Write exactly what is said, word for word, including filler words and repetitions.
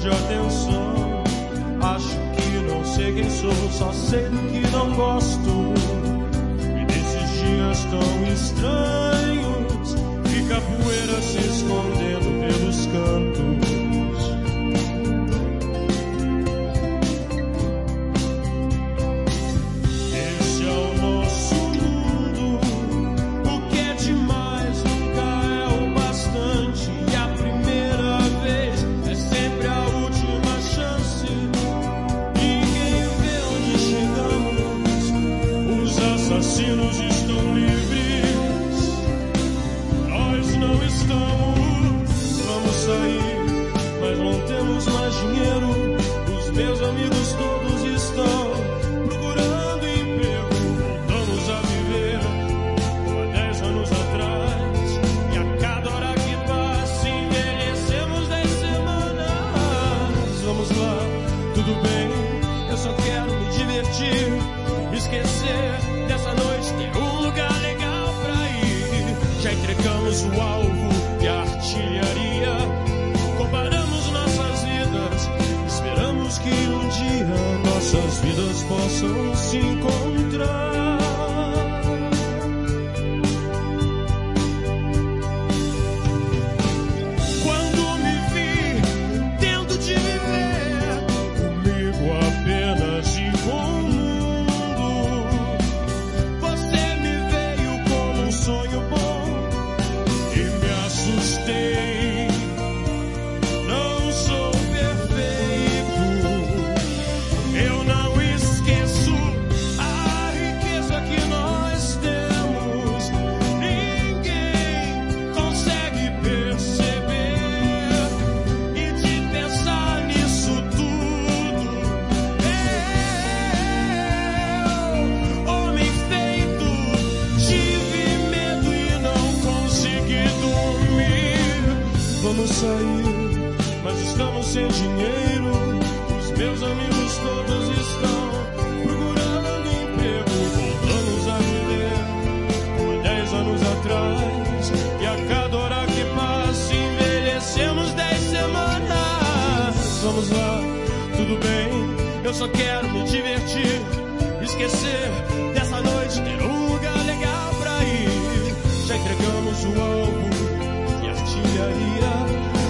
de atenção. Acho que não sei quem sou, só sei do que não gosto. E desses dias tão estranhos, fica a poeira se escondendo pelos cantos. Esse é o nosso mundo, o que é demais nunca é o bastante. E a primeira vez é sempre a última chance. Ninguém vê onde chegamos, os assassinos estão livres, nós não estamos. Vamos sair, mas não temos mais dinheiro. Os meus amigos todos estão procurando emprego. Voltamos a viver como há dez anos atrás, e a cada hora que passa envelhecemos dez semanas. Vamos lá, tudo bem, eu só quero me divertir, esquecer dessa noite, ter um lugar legal pra ir. Já entregamos o alvo e a artilharia, comparamos nossas vidas, esperamos que um dia nossas vidas possam se encontrar. Quando me vi tendo de viver comigo apenas e com o mundo, você me veio como um sonho bom e me assustei. Não sou perfeito, eu não esqueço a riqueza que nós temos. Ninguém consegue perceber e de pensar nisso tudo. Eu, homem feito, tive medo e não consegui dormir. Vamos sair, mas estamos sem dinheiro. Os meus amigos todos estão procurando emprego. Voltamos a viver como há dez anos atrás, e a cada hora que passa envelhecemos dez semanas. Vamos lá, tudo bem, eu só quero me divertir, esquecer dessa noite, ter um lugar legal pra ir. Já entregamos o alvo e a artilharia,